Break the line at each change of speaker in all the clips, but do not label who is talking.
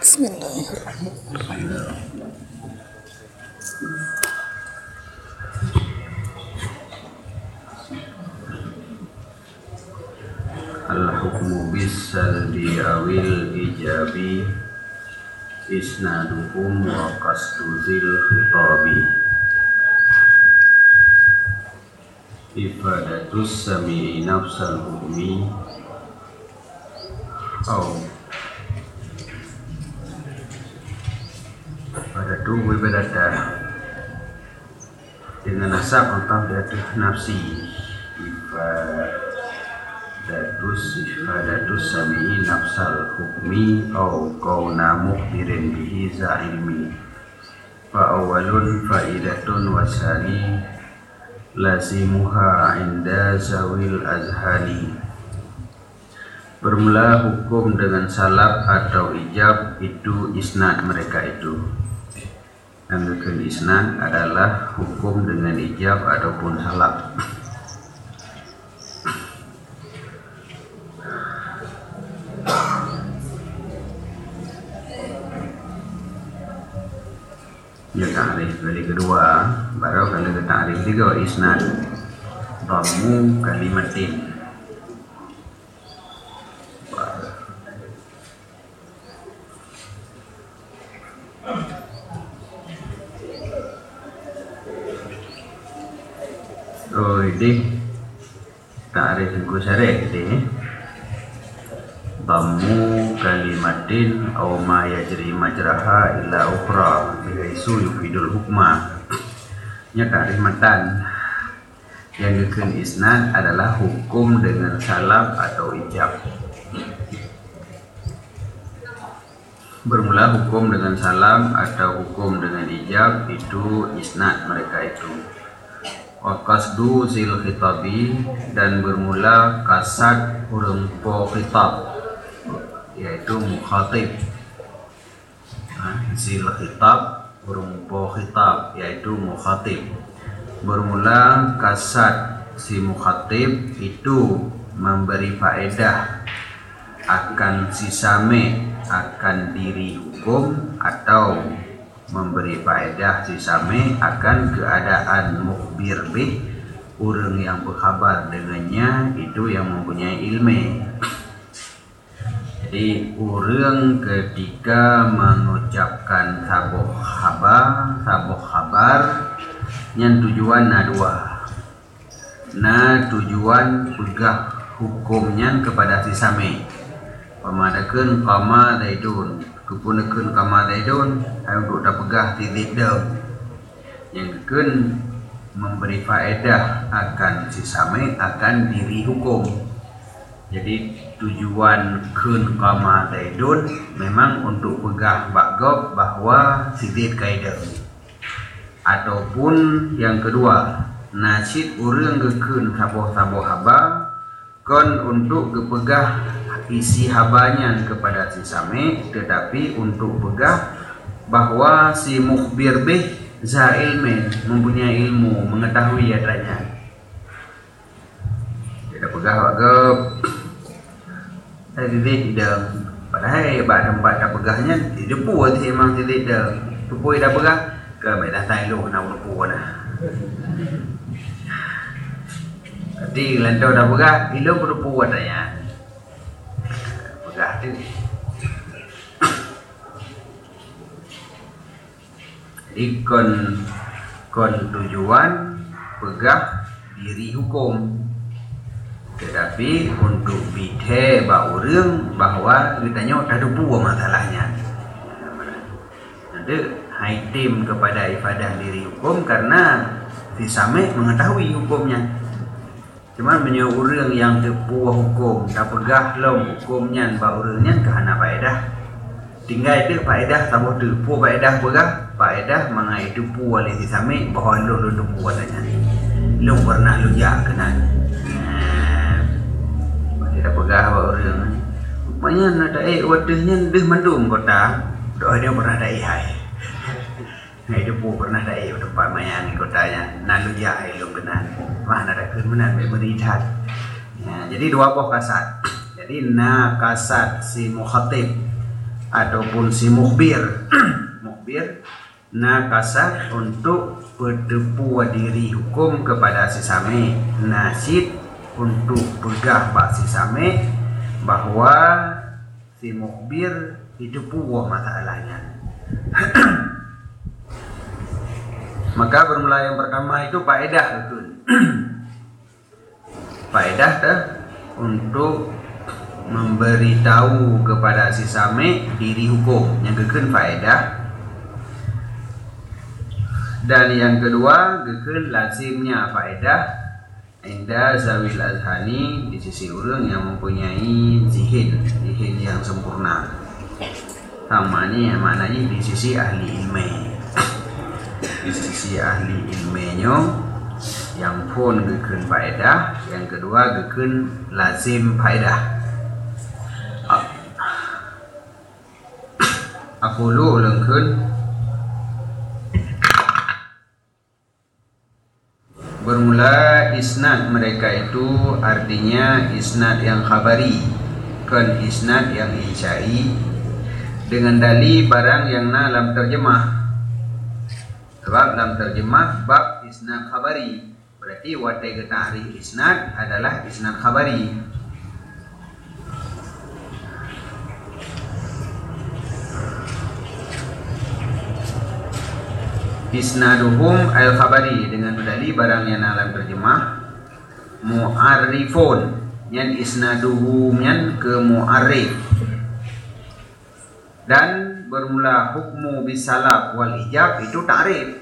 Bismillahirrahmanirrahim.
Al-hukmu bis-salbi awil ijabi isnaduhum wa qasdu zil khitabi ifadatus sami'i nafsal hukmi pada tubuh berada dengan nasab atau jatuh nafsi ifadatus sami'i nafsal hukmi au kauna mukhbirin bihi za ilmi fa awalun faidatun wasani lazimuha inda zawil azhani. Bermula hukum dengan salab atau ijab itu isnad mereka itu. Ambilkan isnad adalah hukum dengan ijab ataupun salab. Ya ta'rif kali kedua, baru kali ke ta'rif tiga isnad dhammu kalimatin. Oh ini ta'rif ku syarih ini dhammu kalimatin aw ma yajri majraha illa ukhra bihaisu yufidul hukma. Nya ta'rif matan yang dikeun isnad adalah hukum dengan salab atau ijab. Bermula hukum dengan salam atau hukum dengan ijab itu isnad mereka itu. Wa qasdu zil khitabi, dan bermula kasad huruf po khitab yaitu mukhatib. Zil khitab huruf po khitab yaitu mukhatib. Bermula kasad si mukhatib itu memberi faedah akan si same akan diri hukum, atau memberi faedah si same akan keadaan mukhbir bih, orang yang berkhabar dengannya itu yang mempunyai ilmu. Jadi orang ketika mengucapkan sabuh khabar yang tujuan dua. Tujuan pegah hukumnya kepada si same. Pemadakan kama daidun, kepunakan kama daidun, untuk dah pegah titik dah. Yang kan memberi faedah akan si same akan diri hukum. Jadi tujuan kun kama daidun memang untuk pegah bagob bahwa titik kaidah. Ataupun yang kedua, nasid orang gekun saboh haba kon untuk kepegah isi habanya kepada si same, tetapi untuk pegah bahwa si mukhbir bih za ilmi, mempunyai ilmu, mengetahui adanya. Tidak pegah bagab titik dah, padahal tempat dah pegahnya tidak puas memang titik dah, tupoi dah pegah ke baiklah tahu nak lupa dah. Jadi lantau dah pegah, ilo berpuas adanya. Pegah tu. Ikon tujuan pegah diri hukum, tetapi untuk bidhe orang bahwa kitanya tak ada buah masalahnya. Nanti haitim kepada ifadah diri hukum karena si same mengetahui hukumnya. Cuma punya orang yang terpuah hukum, tak pegah long hukumnya bah orangnya kehana faedah. Tinggal itu faedah tambah tu, puah faedah pegah, faedah mengai itu puah oleh si same bahwa lo puah tanya. Lo pernah lo jak kenal. Tidak pegah bah orang. Rupanya nak daik wadahnya deh mandum kota. Doa dia pernah daik hai. Hai dia pun pernah daik tempat mayan kotanya. Nalu jak lo kenal. Mana ada kemenan beritat. Ya, jadi dua buah kasat. Jadi na kasat si mukhatib ataupun si mukbir mukbir na kasat untuk berdepu diri hukum kepada si same, nasid untuk pegah bak si same bahwa si mukbir itu puwah masalahnya. Maka bermula yang pertama itu faedah betul. Faedah dah untuk memberitahu kepada si same diri hukum yang geken faedah. Dan yang kedua geken lazimnya faedah inda zawil azhani, di sisi orang yang mempunyai zihin yang sempurna. Sama ni maknanya di sisi ahli ilmu. Di sisi ahli ilmunya yang pun geken faedah, yang kedua geken lazim faedah. Aku lu lengkun bermula isnad mereka itu artinya isnad yang khabari, kan isnad yang insyai dengan dalil barang yang dalam terjemah. Sebab dalam terjemah bab isnad khabari berarti watai ta'rif isnad adalah isnad khabari. Isnaduhum al-khabari dengan dalil barang yang dalam terjemah mu'arrifun yang isnaduhum yang ke mu'arrif. Dan bermula hukmu bisalab wal ijab itu ta'rif.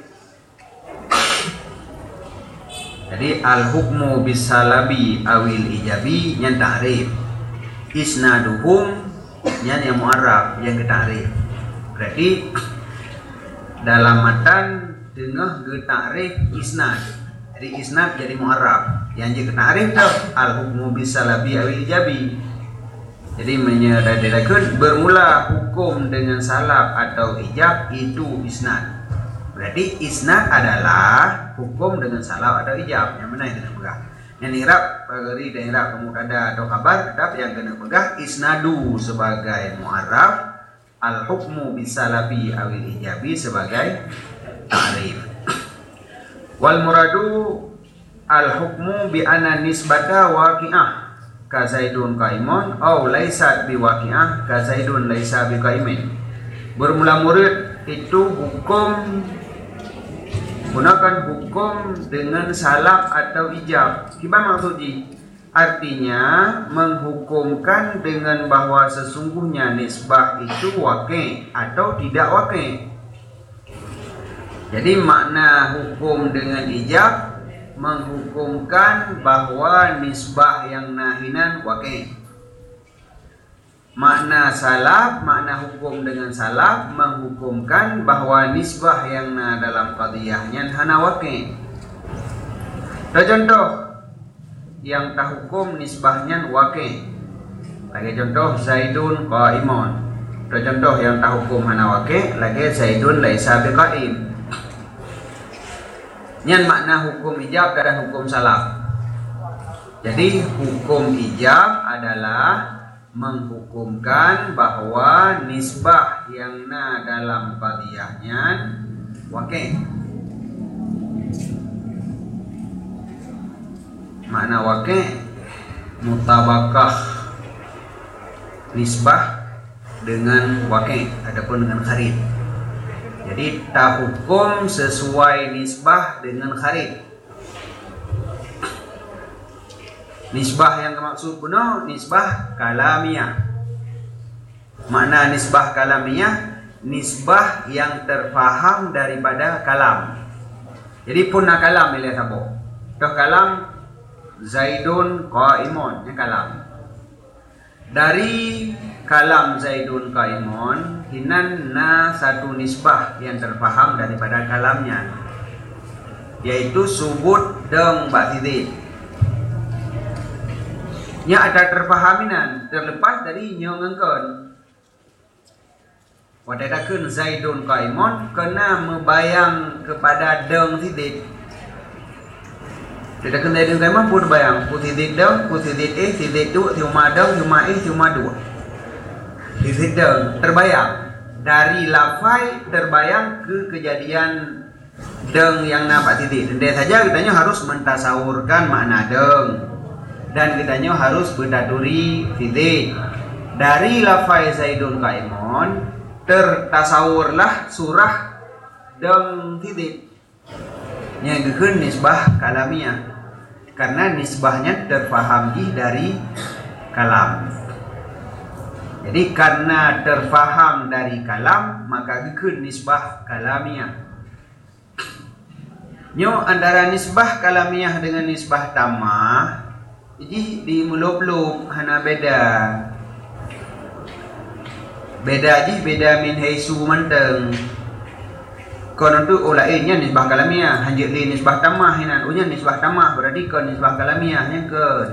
Jadi al-hukmu bisalabi awil ijabi yang ta'rif. Isnaduhum yang mu'arraf yang ke ta'rif. Berarti dalam matan tengah ke ta'rif isnad. Jadi isnad jadi mu'arraf. Yang ke ta'rif tu al-hukmu bisalabi awil ijabi. Jadi menyeradakan bermula hukum dengan salaf atau ijab itu isnad. Berarti isnad adalah hukum dengan salaf atau ijab. Yang mana yang kena pegang? Yang i'rab pagari dan i'rab mubtada atau khabar, tapi yang kena pegang isnadu sebagai mu'arraf, al-hukmu bisalafi awil ijabi sebagai ta'rif. Wal muradu al-hukmu bi anna nisbata waqi'ah ka zaidun qaimun aw laisat bi waqi'ah ka zaidun laisa bi qaimin. Bermula murid itu hukum gunakan hukum dengan salaf atau ijab. Gimana maksudnya? Artinya menghukumkan dengan bahwa sesungguhnya nisbah itu waqi' atau tidak waqi'. Jadi makna hukum dengan ijab menghukumkan bahwa nisbah yang nahinan waqi'. Makna salaf, makna hukum dengan salaf menghukumkan bahwa nisbah yang dalam qadiyahnya hana waqi'. Contoh yang tak hukum nisbahnya waqi'. Lagi contoh Zaidun qaimun. Contoh yang tak hukum hana waqi', lagi Zaidun laisa biqaim. Yang makna hukum ijab dan hukum salaf. Jadi hukum ijab adalah menghukumkan bahwa nisbah yang dalam qadiyahnya waqi'. Makna waqi' mutabakah nisbah dengan waqi', adapun dengan kharid. Jadi tak hukum sesuai nisbah dengan kharid. Nisbah yang maksud kuno nisbah kalamiyah. Makna nisbah kalamiyah, nisbah yang terfaham daripada kalam. Jadi punna kalam bila sabo. Toh kalam Zaidun qaimun, yang kalam. Dari kalam Zaidun qaimun hinan satu nisbah yang terfaham daripada kalamnya, yaitu subut deng batidid. Nya ada terfahaminan terlepas dari nyongengkeun. Wadadakeun Zaidun qaimun kena membayang kepada deng tidid. Tidak kena Zaidun qaimun pun bayang ku tidid deng, ku tidid tidid tu, tiuma deng, tiuma tiuma dua. titik deng terbayang dari lafai terbayang ke kejadian deng yang nampak titik. Dan saja kitanya harus mentasawurkan makna deng dan kitanya harus berdaturi titik. Dari lafai Zaidun Qaimun tertasawurlah surah deng titik yang gekeun nisbah kalamiah karena nisbahnya terfaham dari kalam. Jadi karena terfaham dari kalam maka gekeun nisbah kalamiah. Nyo antara nisbah kalamiah dengan nisbah tamah jadi di muluk-muluk hana beda beda min haisu manteng. Konon tu lainnya nisbah kalamiah, hanjir li nisbah tamah hinan unya nisbah tamah berarti kon nisbah kalamiahnya kon.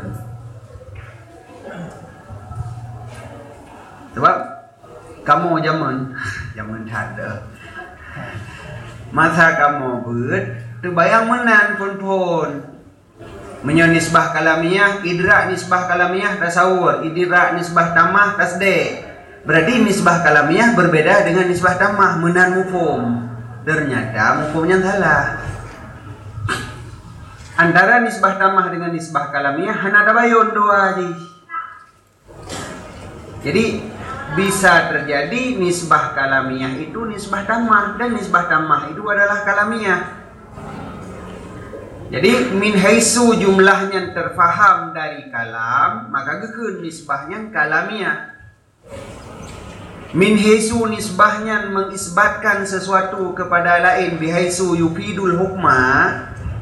Sebab kamu zaman ada masa kamu beut terbayang menan pun menyo nisbah kalamiah, idrak nisbah kalamiah tasawur, idrak nisbah tamah tasde. Berarti nisbah kalamiah berbeda dengan nisbah tamah menan mufhum. Ternyata mufhumnya salah. Antara nisbah tamah dengan nisbah kalamiah hana tabayun doa aja. Jadi bisa terjadi nisbah kalamiah itu nisbah tamah dan nisbah tamah itu adalah kalamiah. Jadi min haisu jumlahnya terfaham dari kalam maka gekeun nisbahnya kalamiah. Min haisu nisbahnya mengisbatkan sesuatu kepada lain bihaisu yufidul hukma.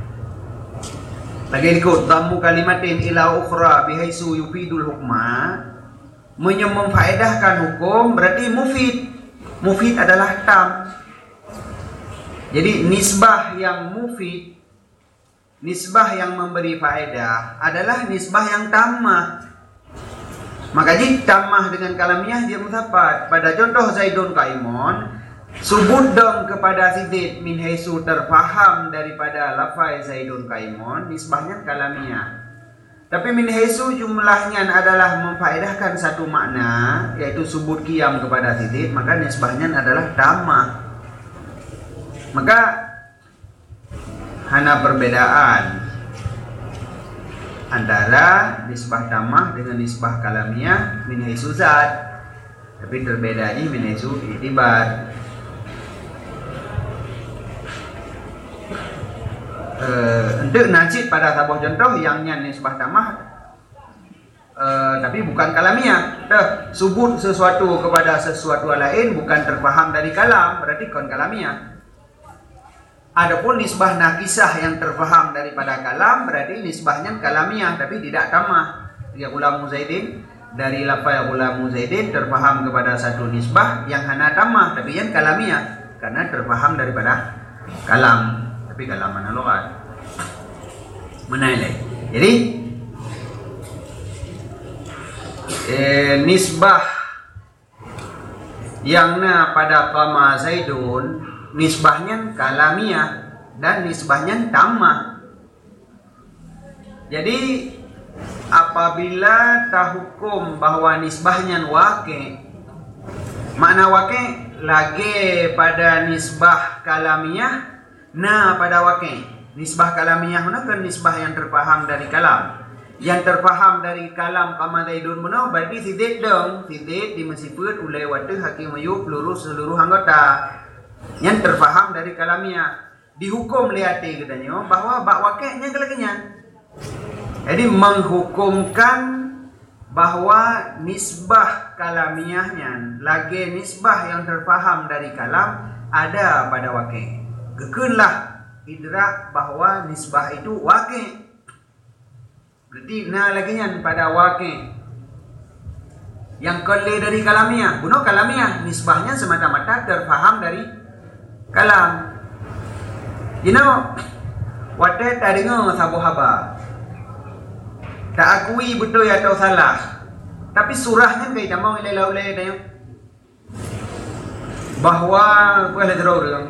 Lagi ikut dhammu kalimatin ila ukhra bihaisu yufidul hukma. Memfaedahkan hukum berarti mufid. Mufid adalah tam. Jadi nisbah yang mufid, nisbah yang memberi faedah adalah nisbah yang tamah. Maka jika tamah dengan kalamiah dia mutapat. Pada contoh Zaidun Qaimun subut dong kepada sidid min haisu terfaham daripada lafai Zaidun Qaimun nisbahnya kalamiah. Tapi min haisu jumlahnya adalah memfaedahkan satu makna yaitu subut qiyam kepada sidid maka nisbahnya adalah tamah. Maka hana perbedaan antara nisbah tamah dengan nisbah kalamiah min haisu zat, tapi terbedanya min haisu i'tibar. Untuk najib pada sebuah contoh yangnya nisbah tamah tapi bukan kalamiah. Subut sesuatu kepada sesuatu lain bukan terfaham dari kalam berarti kon kalamiah. Adapun nisbah nakisah yang terfaham daripada kalam berarti nisbahnya kalamiah tapi tidak tamah. Ya Ghulamu Zaidin dari lafaz Ghulamu Zaidin terfaham kepada satu nisbah yang hana tamah tapi yang kalamiah karena terfaham daripada kalam tapi kalam mana lughat. Menilai. Jadi nisbah yang pada qama Zaidun nisbahnya kalamiah dan nisbahnya tamah. Jadi apabila tahukum bahwa nisbahnya waqi, makna waqi lagi pada nisbah kalamiah, nah pada waqi. Nisbah kalamiah mana kan nisbah yang terfaham dari kalam. Yang terfaham dari kalam qama Zaidun mana berarti sidid dong, sidid dimasifut ulai watu hakim ayub seluruh anggota. Yang terfaham dari kalamiah dihukum liati katanya bahwa bak wakilnya kelakinya. Jadi menghukumkan bahwa nisbah kalamiahnya lagi nisbah yang terfaham dari kalam ada pada wakil. Gekeunlah idrak bahwa nisbah itu wakil. Berarti nah laginya pada wakil yang kele dari kalamiah. Bunuh kalamiah nisbahnya semata-mata terfaham dari kalam. You know, wadah tak dengar sabu haba. Tak akui betul atau salah. Tapi surahnya kayak mau ilai-ilai dah. Bahwa boleh terus dia.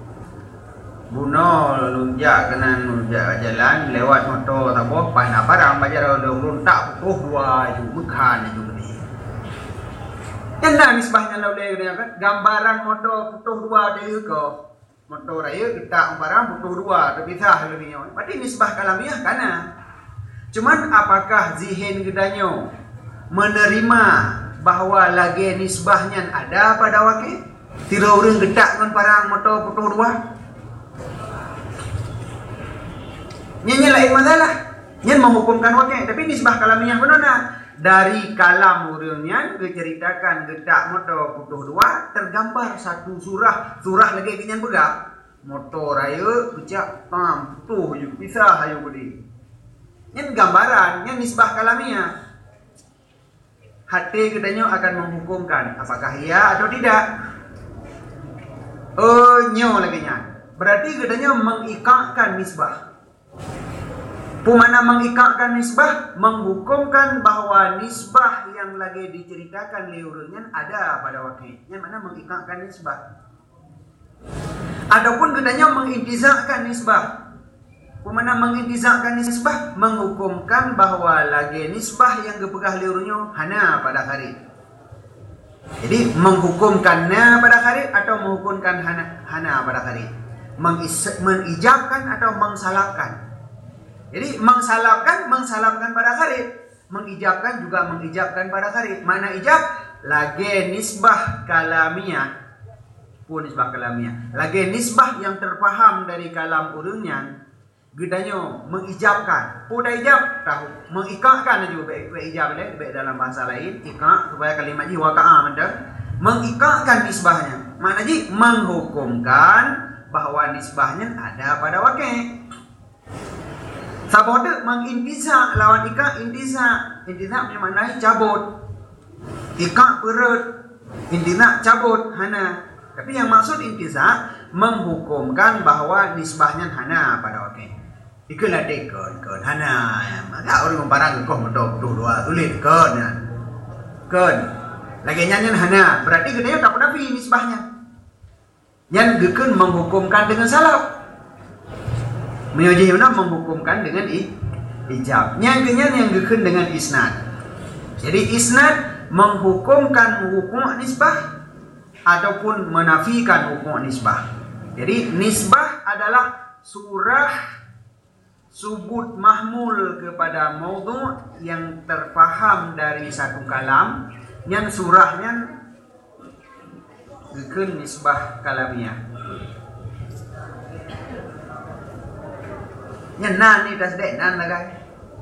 Buno lunjak kanan lunjak jalan lewat motor sabu panah barang bajar runtak dua itu bukan itu ni. Enak nisbahnya laulai kan gambaran motor putuh dua dari ke motor raya kita barang putuh dua terpisah lebihnya. Berarti nisbah kalamiah kana. Cuman apakah zihin gedanya menerima bahwa lagi nisbahnya ada pada wakil? Tira orang gedak kan barang motor putuh dua. Nyanyi lain masalah. Nyan menghukumkan wakil, tapi nisbah kalamiah benar nak. Dari kalam urangnya diceritakan gedak motor putuh dua tergambar satu surah lagi kenyan begak motor raya kecak tam putuh je pisah ayo budi nyan gambaran nyan nisbah kalamiah hati kedanya akan menghukumkan apakah iya atau tidak. Nyo lagi nyan berarti kedanya mengikatkan nisbah. Pemana mengikatkan nisbah menghukumkan bahwa nisbah yang lagi diceritakan liurunnya ada pada wakilnya mana mengikatkan nisbah. Adapun katanya mengintizakkan nisbah. Pemana mengintizakkan nisbah menghukumkan bahwa lagi nisbah yang kepegah liurunnya hana pada hari. Jadi menghukumkannya pada hari atau menghukumkan hana pada hari. Mengijabkan atau mengsalahkan. Jadi mengsalapkan pada kharib, mengijabkan juga mengijabkan pada kharib. Mana ijab? Lagi nisbah kalamiah. Pun nisbah kalamiah. Lagi nisbah yang terpaham dari kalam urungnya. Gedanya mengijabkan. Pun ijab tahu. Mengikatkan juga baik ijab baik dalam bahasa lain. Ikat supaya kalimat ji waqa'a mendang. Mengikatkan nisbahnya. Mana ji? Menghukumkan bahwa nisbahnya ada pada wakil. Sabode mengintiza lawan ika intiza memaknai cabut ika perut intiza cabut hana tapi yang maksud intiza menghukumkan bahwa nisbahnya hana pada wakil ikulah dekon hana maka orang memparang kau medok dua tulis kon lagi nyanyian hana berarti gedenya tak pernah nisbahnya yang gekun menghukumkan dengan salah Menyojihuna menghukumkan dengan ijab. Yang gekun dengan isnad. Jadi isnad menghukumkan hukum nisbah ataupun menafikan hukum nisbah. Jadi nisbah adalah surah subut mahmul kepada maudhu' yang terfaham dari satu kalam yang surahnya gekun nisbah kalamiah. Nan ni tasdek nan lagai.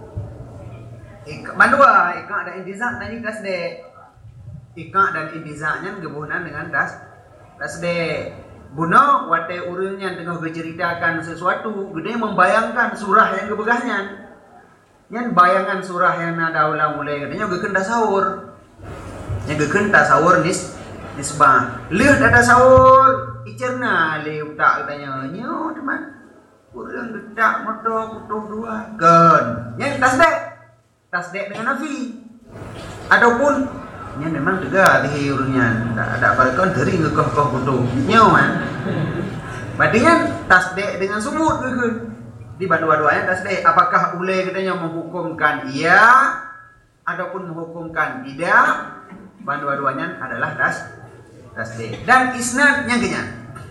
Bandua ikak dan intizak nan ni tasdek. Ikak dan intizaknya gebunan dengan tasdek. Buno wate urungnya tengah berceritakan sesuatu, gede membayangkan surah yang kebegahnya. Yang bayangan surah yang ada ulang mulai katanya geken tasawur. Yang geken tasawur nisbah. Leuh ada tasawur icerna le utak katanya. Nyo teman. Urang gedak motor putuh dua kan yang tasdek dengan nafi ataupun yang memang tegak di urangnya tak ada barkan dari ngekah putuh nyaman badinya tasdek dengan sumut ke di dua-duanya tasdek apakah ulai katanya menghukumkan iya ataupun menghukumkan tidak dua-duanya adalah tasdek dan isnad yang kenyang.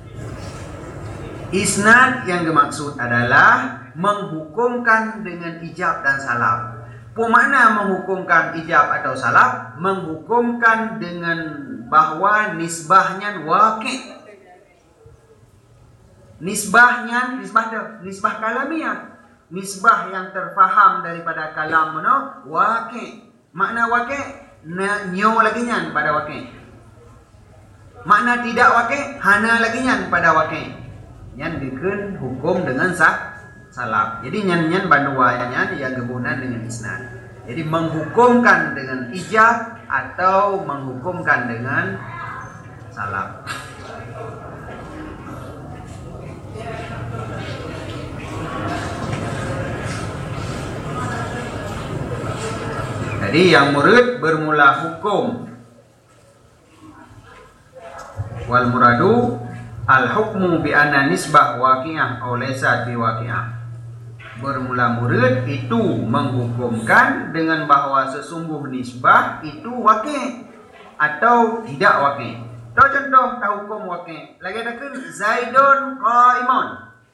Isnad yang dimaksud adalah menghukumkan dengan ijab dan salaf. Pemana menghukumkan ijab atau salaf? Menghukumkan dengan bahwa nisbahnya waqi'. Nisbah kalamiah. Nisbah yang terfaham daripada kalam mana? Waqi'. Makna waqi' nyo lagi nyan pada waqi'. Makna tidak waqi' hana lagi nyan pada waqi'. Yang dikun hukum dengan salaf. Jadi nyan banduanya yang gebunan dengan isnad. Jadi menghukumkan dengan ijab atau menghukumkan dengan salaf. Jadi yang murid bermula hukum. Wal muradu al-hukmu bi anna nisbah waqi'ah aw laysa bi waqi'ah. Bermula murid itu menghukumkan dengan bahwa sesungguh nisbah itu waqi' atau tidak waqi'. Contoh hukum waqi'. Lagi takun Zaidun qa'imun.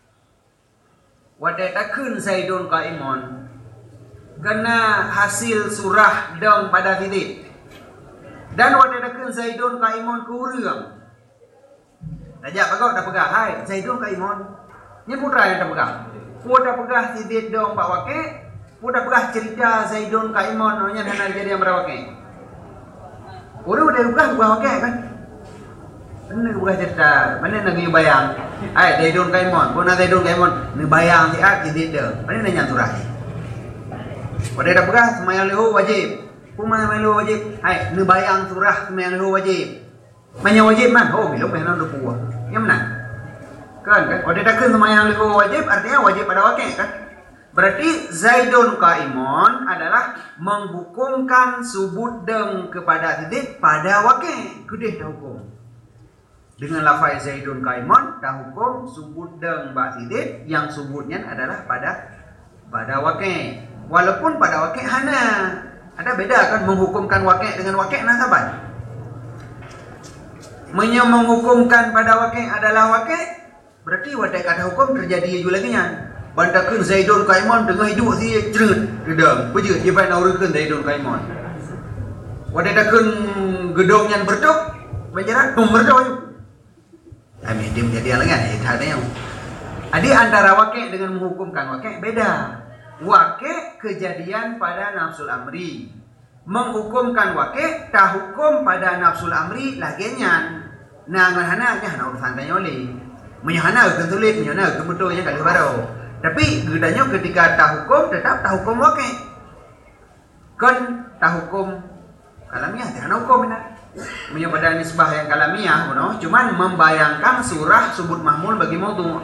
Wadai takun Zaidun qa'imun. Kena hasil surah dong pada titik. Dan wadai takun Zaidun qa'imun kurang. Najak pagau dah pegah. Hai, Zaidun qa'imun. Ni putra yang dah pegah. Dah pegah titik dong pak waqi'. Dah pegah cerita Zaidun qa'imun. Namanya hana jadi yang berawaqi'. Orang dah pegah waqi' kan? Mana bukan cerita, mana nak pergi bayang? Hai, Zaidun qa'imun, pun nak Zaidun qa'imun, ni bayang siap jadi dia. Mana nak nyat surah? Pada dah pegah sembahyang lahu wajib. Pun mana sembahyang lahu wajib? Hai, ni bayang surah sembahyang lahu wajib. Mana wajib man? Oh, bila mana dah puas. Yang mana? Kan? Pada dah kan sembahyang lahu wajib, artinya wajib pada waqi' kan? Berarti Zaidun qa'imun adalah menghukumkan subut deng kepada titik pada waqi'. Kedih dah hukum. Dengan lafaz Zaidun qa'imun dah hukum subut deng ba titik yang subutnya adalah pada waqi'. Walaupun pada waqi' hana. Ada beda kan menghukumkan waqi' dengan waqi' nasaban. Menghukumkan pada waqi' adalah waqi', berarti wadai kata hukum terjadi juga lagi nya. Bantakeun Zaidun qa'imun tengah hidup si cerut gedang. Pejeut dia pai naurekeun Zaidun qa'imun. Wadai takeun gedong yang berdok banjaran berdok. Kami dia menjadi alangan ada yang. Jadi antara waqi' dengan menghukumkan waqi' beda. Waqi' kejadian pada nafsul amri. Menghukumkan waqi' tak hukum pada nafsul amri laginya. Nah ngahana nya hana urusan tanya oleh. Menyahana ke tulis, menyahana ke betulnya kali baru. Tapi gedanya ketika tak hukum tetap tak hukum waqi'. Kan tak hukum kalamiah tak hana hukum ini. Pada nisbah yang kalamiah, cuman membayangkan surah subut mahmul bagi maudhu.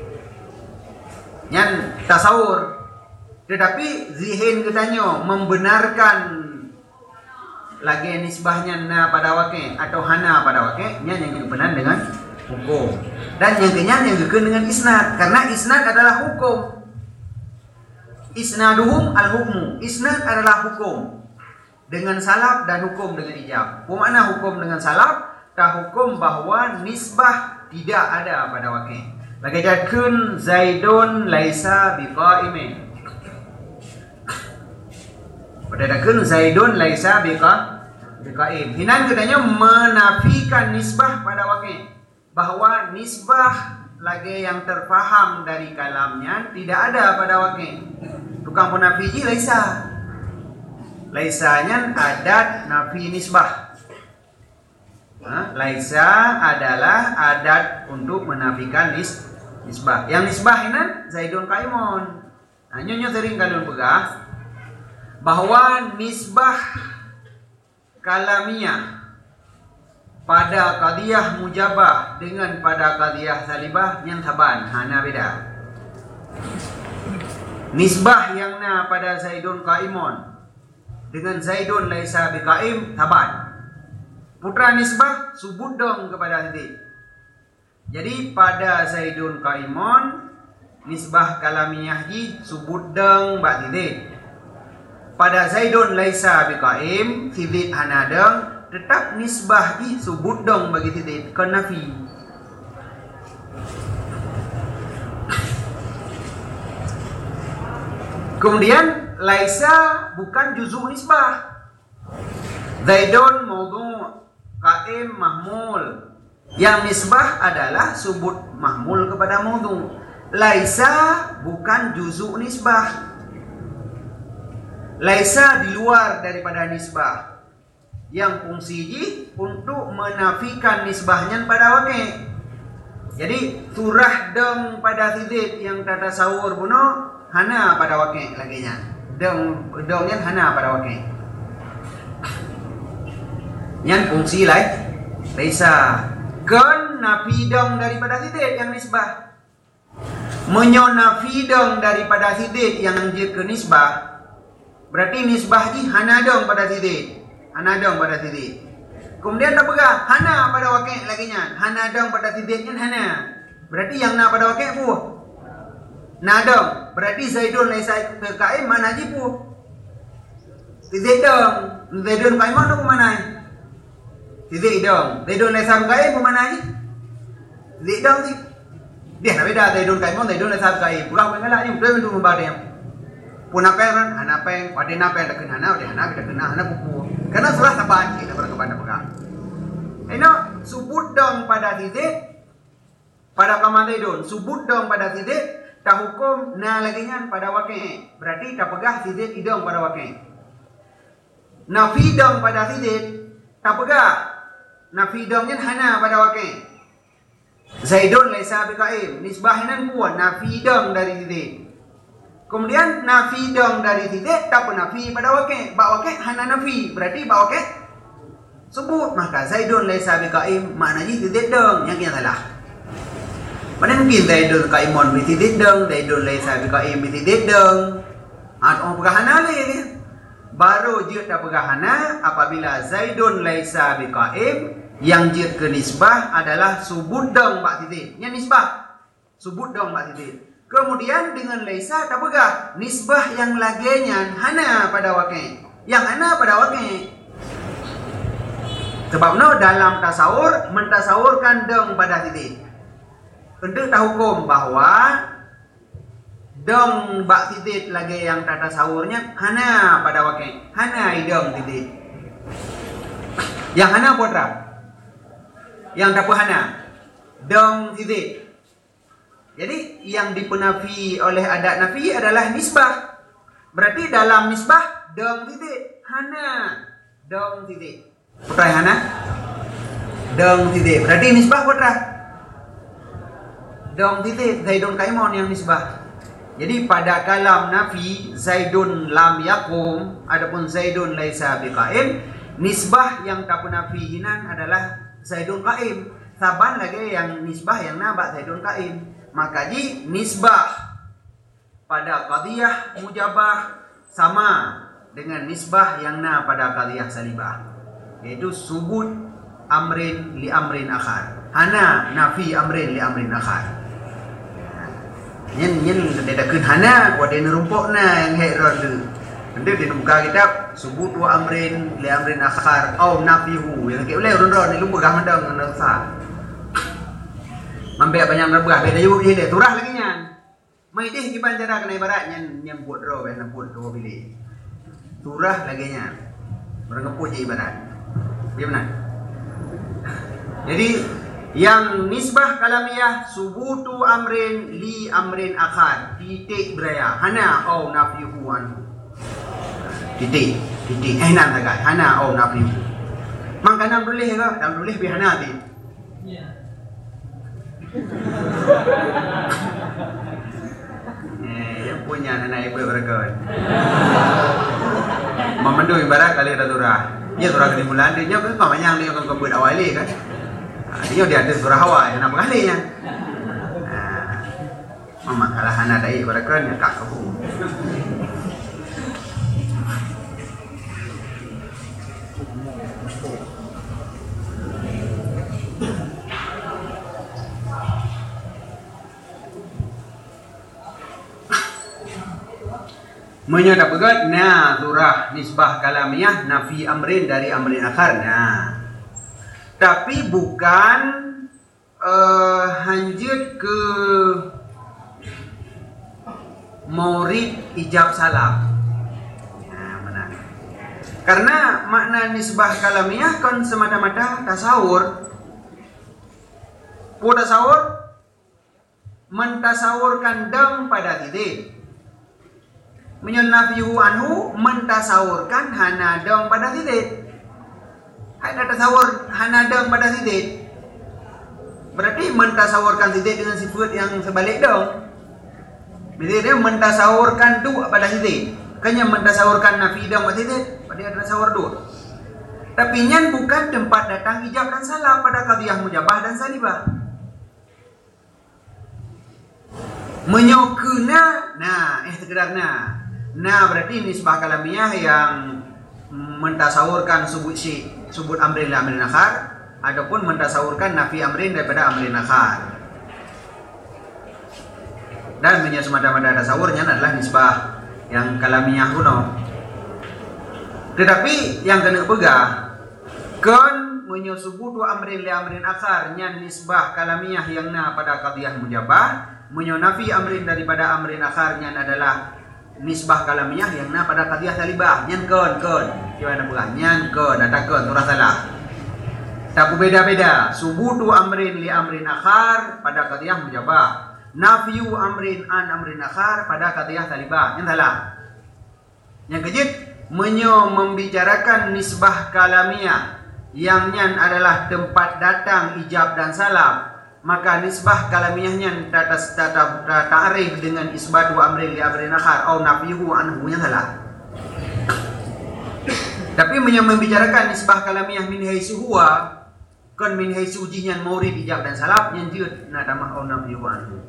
Yang tasawur. Tetapi zihin katanya membenarkan lagi nisbahnya na pada waqi' atau hana pada waqi', yang benar dengan hukum. Dan yang kenyang yang gekun dengan isnad, karena isnad adalah hukum. Isnaduhum al-hukmu. Isnad adalah hukum. Dengan salaf dan hukum dengan ijab. Mana hukum dengan salaf? Tak hukum bahawa nisbah tidak ada pada waqi'. Lagi jadkun Zaidun laisa biqa'imin. Pada jadkun Zaidun laisa biqa'im. Hinan katanya menafikan nisbah pada waqi'. Bahawa nisbah lagi yang terfaham dari kalamnya tidak ada pada waqi'. Tukang penafiji laisa. Laisanya adat nafi nisbah. Laisa adalah adat untuk menafikan nisbah. Yang nisbah ini Zaidun qa'imun. Nyonya sering kalian pegah bahwa nisbah kalamiah pada qadiyah mujabah dengan pada qadiyah salibah yang taban hana beda. Nisbah yang na pada Zaidun qa'imun dengan Zaidun laisa biqa'im taban. Putra nisbah subut dong kepada titik. Jadi pada Zaidun qa'imun nisbah kalamiah ji subut dong ba titik. Pada Zaidun laisa biqa'im titik hana dong tetap nisbah ji subut dong bagi titik ke nafi. Kemudian laisa bukan juzuk nisbah. Zaidun maudhu' qa'im mahmul. Yang nisbah adalah subut mahmul kepada maudhu'. Laisa bukan juzuk nisbah. Laisa di luar daripada nisbah. Yang fungsi ji untuk menafikan nisbahnya pada waqi'. Jadi surah deng pada titik yang tata sawur buno hana pada waqi' laginya. Dongnya hana pada waqi'. Yang fungsi lain laisa kan nafi dong daripada titik yang nisbah. Menyonafi dong daripada titik yang je ke nisbah. Berarti nisbah ji hana dong pada titik. Hana dong pada titik. Kemudian tak pegah hana pada waqi' laginya. Hana dong pada titiknya hana. Berarti yang na pada waqi' pu nadong. Berarti Zaidun laisa biqa'im mana ji pu? Titik dong. Zaidun qa'imun tu mana? titik dong. Zaidun laisa biqaim bermakna ni titik dong sih. Dia nak beda Zaidun qaimun, Zaidun laisa biqaim. Pulang mengalah ni betul betul membadam. Pun apa yang hana peng, pada apa yang tak kena hana, pada hana kita kena hana kupu. Karena surah saban kita berkepada pegang. Ino subut dong pada titik pada kama Zaidun, subut dong pada titik tak hukum na laginya pada wakil. Berarti tak pegah titik idong pada wakil. Nafi dong pada titik tak pegah. Nafi dongnya hana pada wakil. Zaidun laisa biqaim, nisbahinan kuat nafi dong dari titik. Kemudian nafi dong dari titik tak nafi pada wakil. Bak wakil hana nafi, berarti bak wakil sebut. Maka Zaidun laisa biqaim maknanya titik dong yang salah. Mana mungkin Zaidun qaimun bi titik dong, Zaidun laisa biqaim bi titik dong. Orang pegah hana ni. Baru dia tak pegah hana apabila Zaidun laisa biqaim yang dia ke nisbah adalah subut dong bak titik. Yang nisbah subut dong bak titik. Kemudian dengan laisa tak pegah nisbah yang laginya hana pada wakil. Yang hana pada wakil. Sebab no dalam tasawur mentasawurkan dong pada titik. Untuk tak hukum bahawa dong bak titik lagi yang tak tasawurnya hana pada wakil. Hana idong titik. Yang hana putra. Yang tak hana dong titik. Jadi yang dipenafi oleh adat nafi adalah nisbah. Berarti dalam nisbah dong titik hana dong titik. Putra hana dong titik. Berarti nisbah putra dong titik. Zaidun qaimun yang nisbah. Jadi pada kalam nafi Zaidun lam yakum, adapun Zaidun laisa biqaim, nisbah yang tak penafi hinan adalah Zaidun qaim. Saban lagi yang nisbah yang nabak Zaidun qaim. Maka di nisbah pada qadiyah mujabah sama dengan nisbah yang na pada qadiyah salibah, yaitu subut amrin li amrin akhar. Hana nafi amrin li amrin akhar. Nyen tidak kun hana wa den rumpokna yang heron tu. Nanti di buka kitab subut wa amrin li amrin akhar au nafihu yang ke boleh ron ni lupa gah mandang nang sa. Mampai banyak berbah beda juga dia turah lagi nya. Mai deh kiban cara kena ibarat nyen buat ro ben buat ro pilih. Turah lagi nya. Berengeput je ibarat. Dia benar. Jadi yang nisbah kalamiah subutu amrin li amrin akhar titik beraya hana au nafihu an. Titik nan agak hana au nafihu. Mangkana boleh ke? Dan boleh bi hana ti. Ya. Yang punya anak ibu berkon. Memandu ibarat kali turah. Dia turah kali bulan dia kan mamanya dia kan kebut awali kan. Dia di atas surah hawa yang nama kalinya. Mama kalah anak dai berkon ya kak kebu. Menyata pegat nah surah nisbah kalamiah nafi amrin dari amrin akhar. Nah, tapi bukan hanjut ke maurid ijab salam. Nah, benar. Karena makna nisbah kalamiah kan semata-mata tasawur. Pu tasawur mentasawurkan dang pada titik. Menyunafihu anhu mentasawurkan hana dong pada titik. Ada tasawur hana dong pada titik. Berarti mentasawurkan titik dengan sifat yang sebalik dong. Bila dia mentasawurkan du pada titik. Kanya mentasawurkan nafi dong pada titik. Pada ada tasawur du. Tapi nyan bukan tempat datang ijab dan salam pada qadiyah mujabah dan salibah. Menyokuna, nah, sekedarnya. Nah, berarti nisbah kalamiah yang mentasawurkan subut amrin li amrin akhar ataupun mentasawurkan nafi amrin daripada amrin akhar. Dan semata-mata tasawurnya adalah nisbah yang kalamiah kuno. Tetapi yang kena pegah kan menyo subutu amrin li amrin akhar nyan nisbah kalamiyah yang na pada qadiyah mujabah, menyo nafi amrin daripada amrin akhar nyan adalah nisbah kalamiyah yang na pada qadiyah salibah. Nyan kon gimana pula nyan kon ada kon surah salah. Tapi beda-beda. Subutu amrin li amrin akhar pada qadiyah mujabah. Nafiu amrin an amrin akhar pada qadiyah salibah. Nyan salah. Yang kejit menyo membicarakan nisbah kalamiyah yang nyan adalah tempat datang ijab dan salam, maka nisbah kalamiyahnya ta'rif dengan isbatu amrin li amrin akhar atau nafihu anhu yang salah. Tapi menyo membicarakan nisbah kalamiyah min haitsu huwa kan min haitsu ujinya maurid ijab dan salam yang jeut na tamah au nafihu anhu.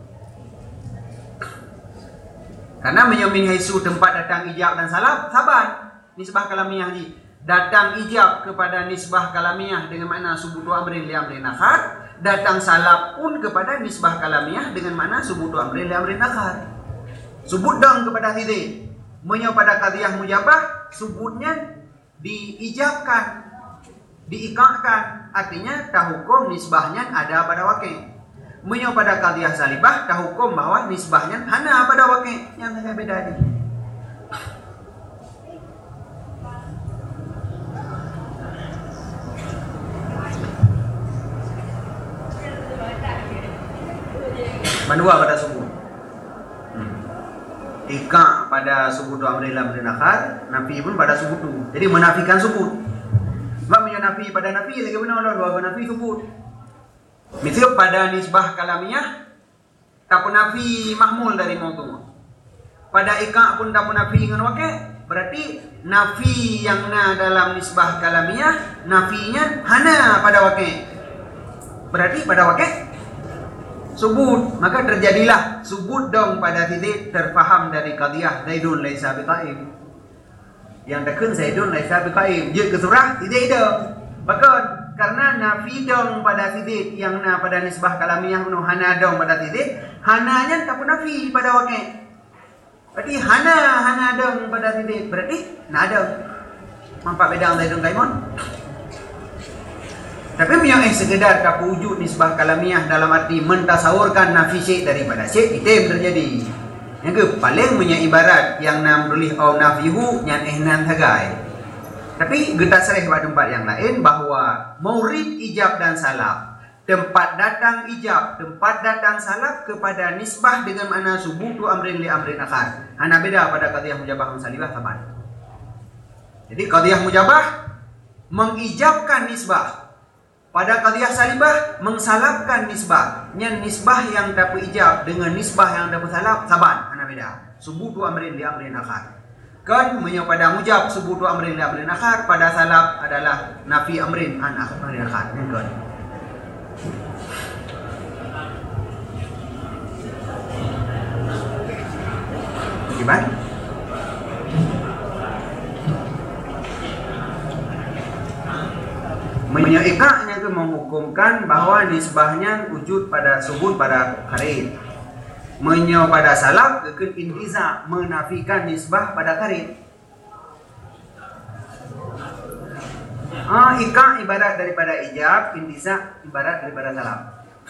Karena menyo min haitsu tempat datang ijab dan salam saban nisbah kalamiyah ni datang ijab kepada nisbah kalamiyah dengan makna subutu amrin li amrin akhar, datang salab pun kepada nisbah kalamiyah dengan makna subutu amrin li amrin akhar. Subut dong kepada titik menyo pada qadiyah mujabah subutnya diijabkan, diikakkan, artinya tahukum nisbahnya ada pada wakil. Menyo pada qadiyah salibah tahukum bahwa nisbahnya hana pada wakil. Yang agak beda ni. Mandua pada subut. Ika pada subutu amrin amrin akhar, nafi pun pada subutu. Jadi menafikan subut. Sebab menafi pada nafi lagi benar dua nafi subut. Misal pada nisbah kalamiyah tak pun nafi mahmul dari mautu. Pada ika pun tak pun nafi dengan wakil. Berarti nafi yang na dalam nisbah kalamiyah nafinya hana pada wakil. Berarti pada wakil subut, maka terjadilah subut dong pada titik terfaham dari qadiyah Zaidun laisa biqaim. Yang tekun Zaidun laisa biqaim, je ke surah titik dong. Bahkan karena nafi dong pada titik yang na pada nisbah kalamiyah nu hana dong pada titik, hananya tak pun nafi pada wakil. Berarti hana dong pada titik, berarti na dong. Mampak beda Zaidun kaimon. Tapi punya sekedar tak wujud nisbah kalamiyah dalam arti mentasawurkan nafi syek daripada syek, itu yang terjadi. Yang ke paling punya ibarat yang nam dulih au nafihu yang ehnan hagai. Tapi kita sereh pada tempat yang lain bahawa maurid ijab dan salaf, tempat datang ijab, tempat datang salaf kepada nisbah dengan makna subutu amrin li amrin akhar. Hana beda pada qadiyah mujabah salibah taman. Jadi qadiyah mujabah mengijabkan nisbah. Pada qadiyah salibah mengsalabkan nisbah. Nyan nisbah yang dapat ijab dengan nisbah yang dapat salab saban. Ana beda. Subutu amrin li amrin akhar. Kan menyo pada mujab subutu amrin li amrin akhar, pada salab adalah nafi amrin an amrin akhar. Kan. Gimana? Menyoikaknya itu menghukumkan bahwa nisbahnya wujud pada subut pada karid. Menyo pada salaf keun intiza menafikan nisbah pada karid. Ika ibarat daripada ijab, intiza ibarat daripada salaf.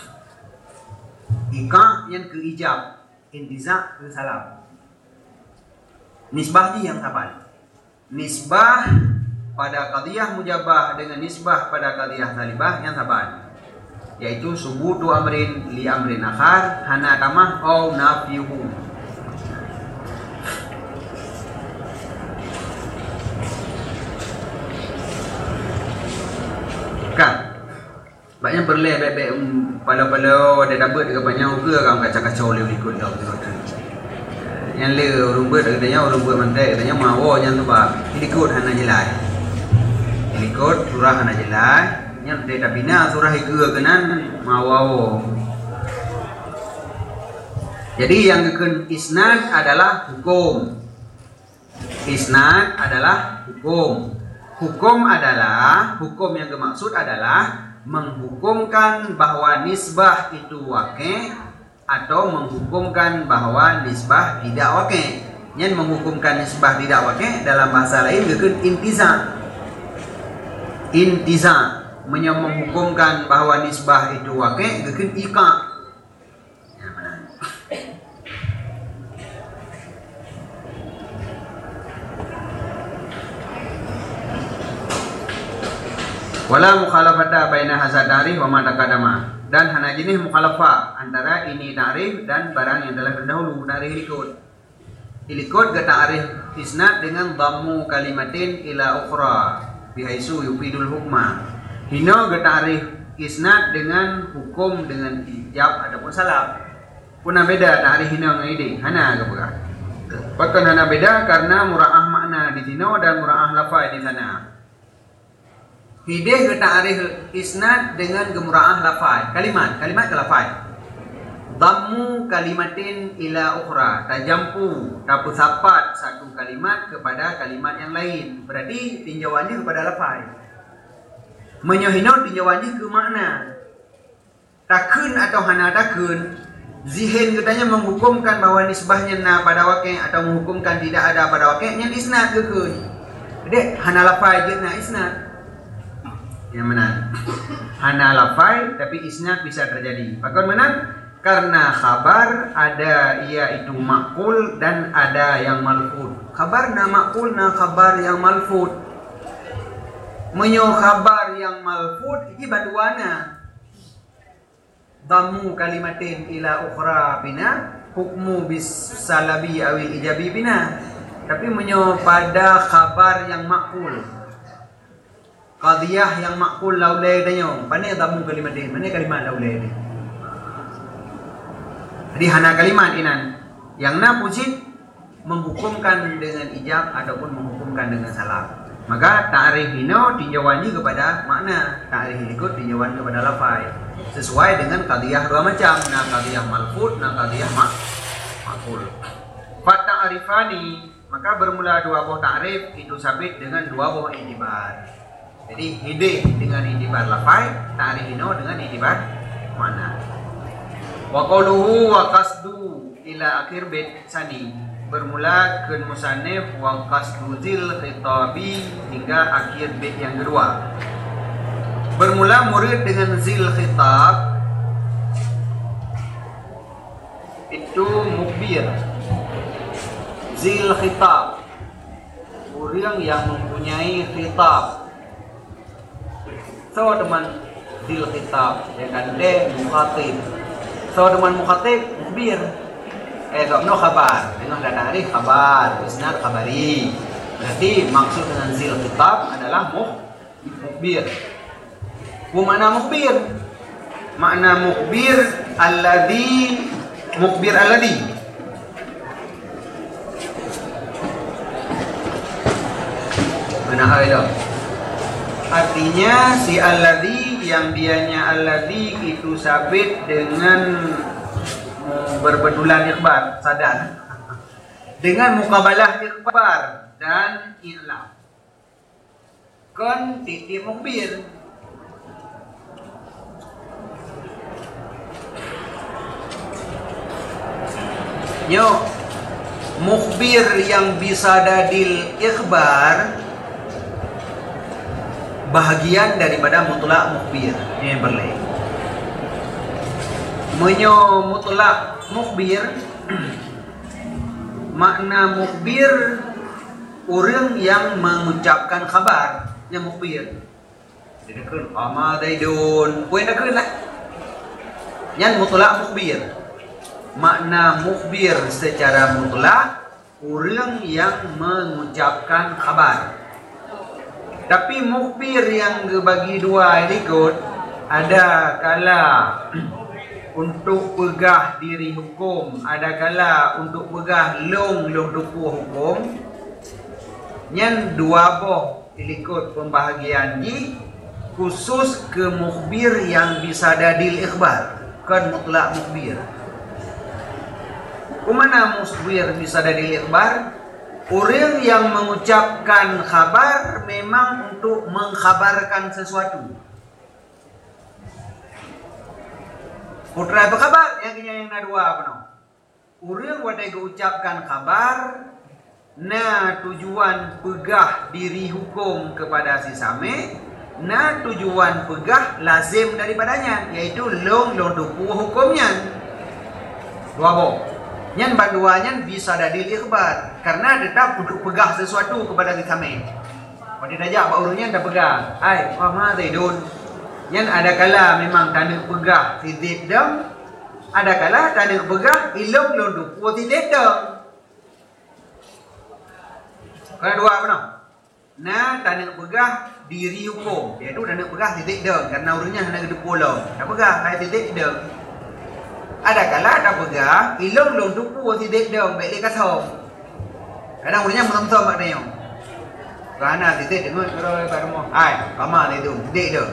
Ika yang ke ijab, intiza ke salaf. Nisbah ni yang sabar. Nisbah pada qadiyah mujabah dengan nisbah pada qadiyah salibah yang saban, yaitu subutu amrin li amrin akhar hana tamah au nafyuhu. Kan banyak berleh baik-baik pala-pala ada dapat dekat banyak ke orang kacau-kacau le ikut dah yang le orang buat katanya orang buat mantai katanya mau yang tu pak ikut hana jelai ikut surah hana jelai yang data bina surah iku kenan mau. Jadi yang kekun isnad adalah hukum. Isnad adalah hukum. Hukum adalah, hukum yang dimaksud adalah menghukumkan bahwa nisbah itu wakil atau menghukumkan bahwa nisbah tidak wakil. Yang menghukumkan nisbah tidak wakil dalam bahasa lain kekun intiza. Intiza menghukumkan bahawa nisbah itu waqi' gekeun iqa. Ya benar. Wala mukhalafata baina hazar ta'rif wa ma taqaddama. Dan hana jenis mukhalafah antara ini ta'rif dan barang yang telah terdahulu. Ta'rif ilikut ke ta'rif isnad dengan dhammu kalimatin ila ukhra bihaisu yufidul hukma. Hino ke ta'rif isnad dengan hukum dengan ijab ataupun salaf. Puna beda ta'rif hino dengan ini. Hana ke bukan? Bahkan hana beda karena mura'ah makna di sini dan mura'ah lafaz di sana. Hideh ke ta'rif isnad dengan gemura'ah lafaz, kalimat ke lafaz. Dhammu kalimatin ila ukhra, tajampu, tapu sapat satu kalimat kepada kalimat yang lain. Berarti tinjauannya kepada lafaz. Menyohino tinjauannya ke makna. Takun atau hana takun, zihin katanya menghukumkan bahawa nisbahnya na pada waqi' atau menghukumkan tidak ada pada waqi' yang isnad ke kun. Jadi hana lafaz je na isnad. Yang menang hana lafai tapi isnad bisa terjadi. Bahkan menang karena khabar ada iaitu maqul dan ada yang malfud. Khabar na maqul na khabar yang malfud. Menyo khabar yang malfud iki bantuana. Dhammu kalimatin ila ukhra bina hukmu bis salabi awil ijabi bina. Tapi menyo pada khabar yang maqul. Qadiyah yang makul laulai danyo. Mana dhammu kalimatin? Mana kalimat laulai? Jadi hana kalimat inan. Yang na pusit menghukumkan dengan ijab ataupun menghukumkan dengan salaf. Maka ta'rif hino tinjauannya kepada makna, ta'rif ikut tinjauan kepada lafaz. Sesuai dengan qadiyah dua macam, na qadiyah malfud, na qadiyah makul. Fa ta'rifani, maka bermula dua buah ta'rif itu sabit dengan dua buah i'tibar. Jadi hideh dengan itibar lafai, ta'rif hino dengan itibar mana. Wa qawluhu wa qasdu ila akhir bait sani. Bermula ke musannif wa qasdu zil khitabi hingga akhir bait yang kedua. Bermula murid dengan zil khitab itu mukbir. Zil khitab orang yang mempunyai khitab. So teman zil khitab yang kande mukhatib. So teman mukhatib mukbir. No khabar. Dengan ada ta'rif khabar, isnad khabari. Berarti maksud dengan zil khitab adalah mukbir. Makna mukbir. Makna mukbir alladhi mukbir alladhi. Mana ada? Artinya si alladhi yang dianya alladhi itu sabit dengan berbedulan ikhbar, sadar. Dengan mukabalah ikhbar dan i'lam. Kon titik mukbir. Yo, mukbir yang bisa dadil ikhbar bahagian daripada mutlak mukbir yang berlain. Menyo mutlak mukbir makna mukbir orang yang mengucapkan khabar yang mukbir. Jadi kan qama zaidun, poin dah lah. Yang mutlak mukbir. Makna mukbir secara mutlak orang yang mengucapkan khabar. Tapi mukbir yang bagi dua ini ikut ada kala untuk pegah diri hukum, ada kala untuk pegah long tupu hukum. Yang dua boh ikut pembahagian ni khusus ke mukbir yang bisa dadil ikhbar, kan mutlak mukbir. Kumana mukbir bisa dadil ikhbar? Orang yang mengucapkan khabar memang untuk mengkhabarkan sesuatu. Putra apa kabar? Yang dua apa no? Orang wadai ucapkan khabar, na tujuan pegah diri hukum kepada si same, na tujuan pegah lazim daripadanya, iaitu long dupu hukumnya. Dua bo. Nyan banduannya bisa dadil ikhbar karena tetap untuk pegah sesuatu kepada disame. Pada dajak baurunya dah pegang. Ai, ma zaidun. Nyan ada kala memang tanda pegah tidik dam, ada kala tanda pegah ilong dupu tidik dam. Kalau dua apa no? Nah, tanda pegah diri hukum, iaitu tanda pegah titik deng karena urutnya hanya gede pulau. Tak pegah hai titik deng. Ada kala tak pegah ilong long dupu titik deng baik dia kasau. Kadang urutnya mentom maknanya. Kerana titik dengar kalau pada mau. Hai, kama itu titik deng.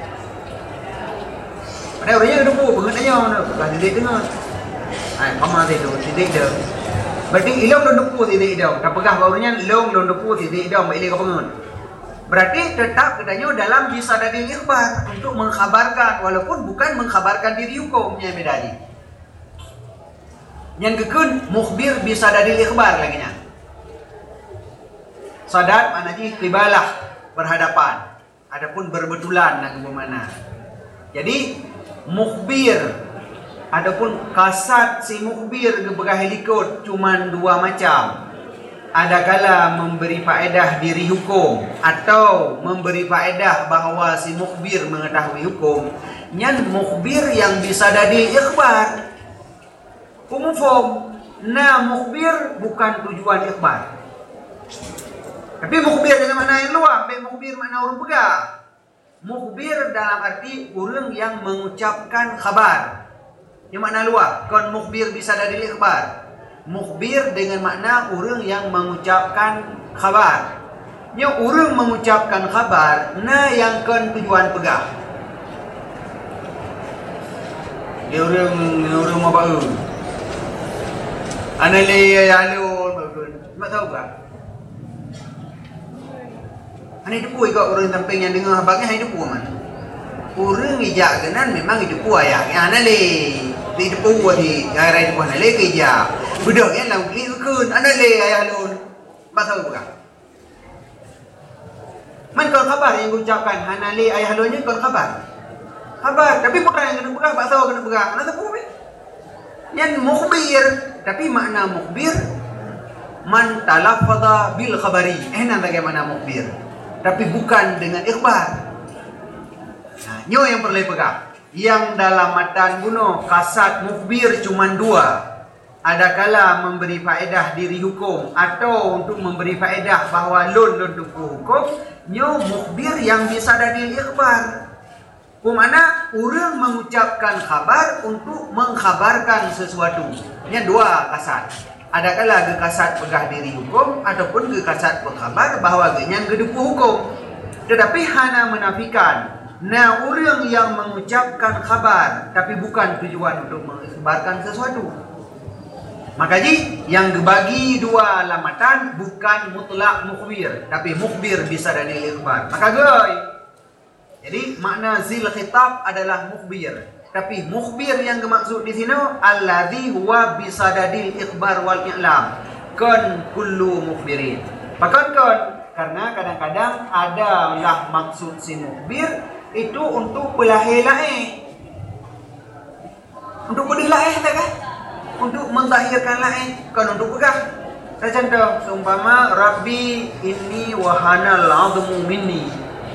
Ada urutnya gede dupu pengenanya mana pegah titik dengar. Hai, kama itu titik deng. Berarti ilong long dupu titik deng. Tak pegah barunya ilong long dupu titik deng baik dia kepengen. Berarti tetap katanya dalam bisa dadil ikhbar untuk mengkhabarkan walaupun bukan mengkhabarkan diri hukumnya bedanya. Yang kekun mukhbir bisa dadil ikhbar lagi nya. Sadat maknanya kibalah berhadapan. Adapun berbetulan nak bermana. Jadi mukhbir adapun kasat si mukhbir ke berhelikot cuman dua macam. Ada kala memberi faedah diri hukum atau memberi faedah bahawa si mukhbir mengetahui hukum. Nyan mukhbir yang bisa dadil ikhbar. Umum na mukhbir bukan tujuan ikhbar. Tapi mukhbir dengan makna yang luas, baik mukhbir makna orang pegah. Mukhbir dalam arti orang yang mengucapkan khabar. Yang makna luas, kon mukhbir bisa dadil ikhbar. Mukhbir dengan makna orang yang mengucapkan khabar. Yang orang mengucapkan khabar, na yang kan tujuan pegah. Dia orang mau bau. Anale alun bagun. Tak tahu ke? Ani depu ikut orang samping yang dengar habangnya hai depu man. Orang ijak kenan memang depu ayah. Anale di depu di daerah depu anale ke ijak. Budak yang lau beli ukun, anale ayah alun. Tak tahu ke? Man kon khabar yang ucapkan anale ayah alunnya kon khabar. Khabar, tapi bukan yang kena pegah, tak tahu kena pegah. Ana tahu apa? Yang mukhbir, tapi makna mukhbir man talaffadha bil khabari. Enak bagaimana mukhbir. Tapi bukan dengan ikhbar. Nah, nyo yang perlu pegang. Yang dalam matan bunuh kasat mukhbir cuma dua. Ada kala memberi faedah diri hukum atau untuk memberi faedah bahawa lon hukum. Nyo mukhbir yang bisa dadil ikhbar. Mana orang mengucapkan khabar untuk mengkhabarkan sesuatu. Ini dua kasat. Ada kala ke kasat pegah diri hukum ataupun ke kasat pengkhabar bahawa genyan gedepu hukum. Tetapi hana menafikan. Nah, orang yang mengucapkan khabar tapi bukan tujuan untuk mengikhbarkan sesuatu. Makanya yang dibagi dua lamatan bukan mutlak mukhbir, tapi mukhbir bisa dadil ikhbar. Maka goy. Jadi makna zil khitab adalah mukhbir. Tapi mukhbir yang dimaksud di sini alladzi huwa bisadadil ikhbar wal i'lam. Kan kullu mukhbirin. Bahkan karena kadang-kadang adalah maksud si mukhbir itu untuk belahai-lahai. Untuk belahai kan? Untuk mentahirkan lahai. Kan untuk pegah. Contoh seumpama Rabbi inni wahanal 'azmu minni.